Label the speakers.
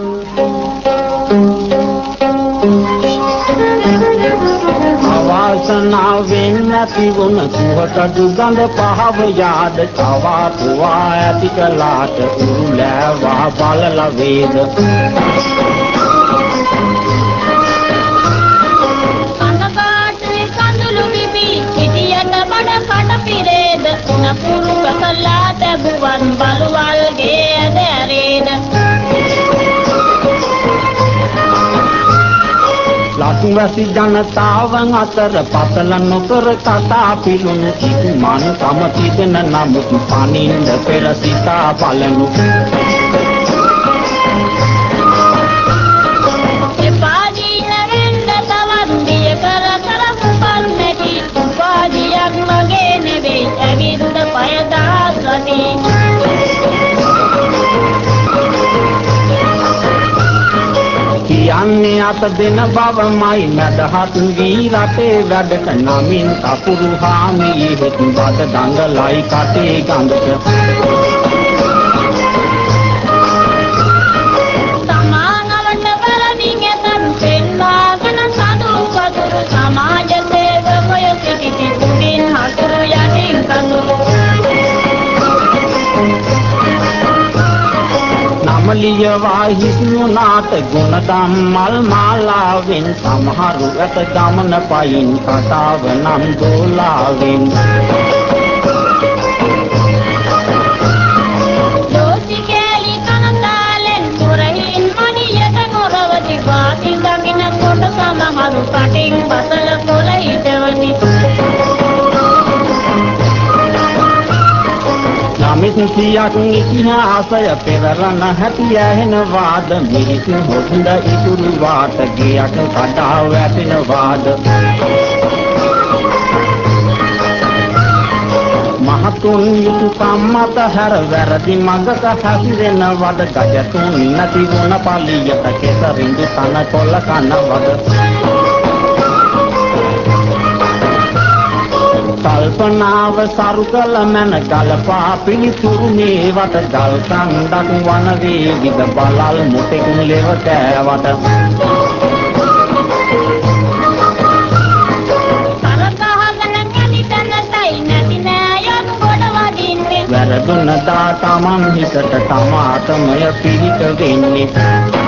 Speaker 1: අවාසනාවෙන් නැති වුණ සුහට දුගඳ පහව යාද තවා තුවා ඇති කලාට උරුලෑවා බලලා වේද
Speaker 2: කනකාටේ කඳුළු බිබි සිටියට බඩ කට පිරේද නපුරු කකලා තැබුවන් බලවල්ගේ ඇදෑරේද
Speaker 1: ලක්වැසි ජනතාවන් අතර පතල නොකර කතා පිළුණු ඉක්මන් කම තිබෙන නමුත් පනින්ද පෙර සිතා බලනු
Speaker 2: එපාදීන වෙන්න තවත් දිය කර කර පුපන් නැති උපාදියක් මගේ නෙවෙයි ඇවිත් පය දහස් වටි
Speaker 1: කියන්නේ අත දෙන බවමයි මදහත් වී රටේ වැඩට නමින් කපුරු හාමියේ හිත් බද දඟලයි කටේ ගඟට
Speaker 2: සමානවට බලමින් ඇතන් පෙන්වාගෙන සතු කතුරු සමාජ සේවකය සිටිති උඩින් හතුරු යටින් කඳුරු
Speaker 1: නමලියවා හිස්නුනාට ගුණදම් මල් මාලාවෙන් සමහරු ඇත ගමන පයින් කතාව නම් දෝලාවෙන්
Speaker 2: දෝසිකේලි කනතාලෙන් මුරහින් මනියට නොරවති වාති දකින කොට සමහරු කටින් බසල කොළ හිටවති
Speaker 1: මිසියක් ඉතිහාසය පෙරරන හැටි ඇහෙන වාද මිරිසු හොඳ ඉතුරු වාට ගියට කඩා වැටෙන වාද මහතුන් යුතුයකම් මත හැර වැරදි මඟක හැසිරෙන වද ගජතුන් නැති වුණ පලියට කෙසරින්දු තන කොල්ල කන වද කල්පනාව සරු කළ මැන ගලපා පිළිතුරු මේවට ගල් කන්දක් වන වේවිද බලල් මුටෙක් ලෙව කෑවට වැරදුන දා තමන් හිතට තමාටමය පිහිට වෙන්නේ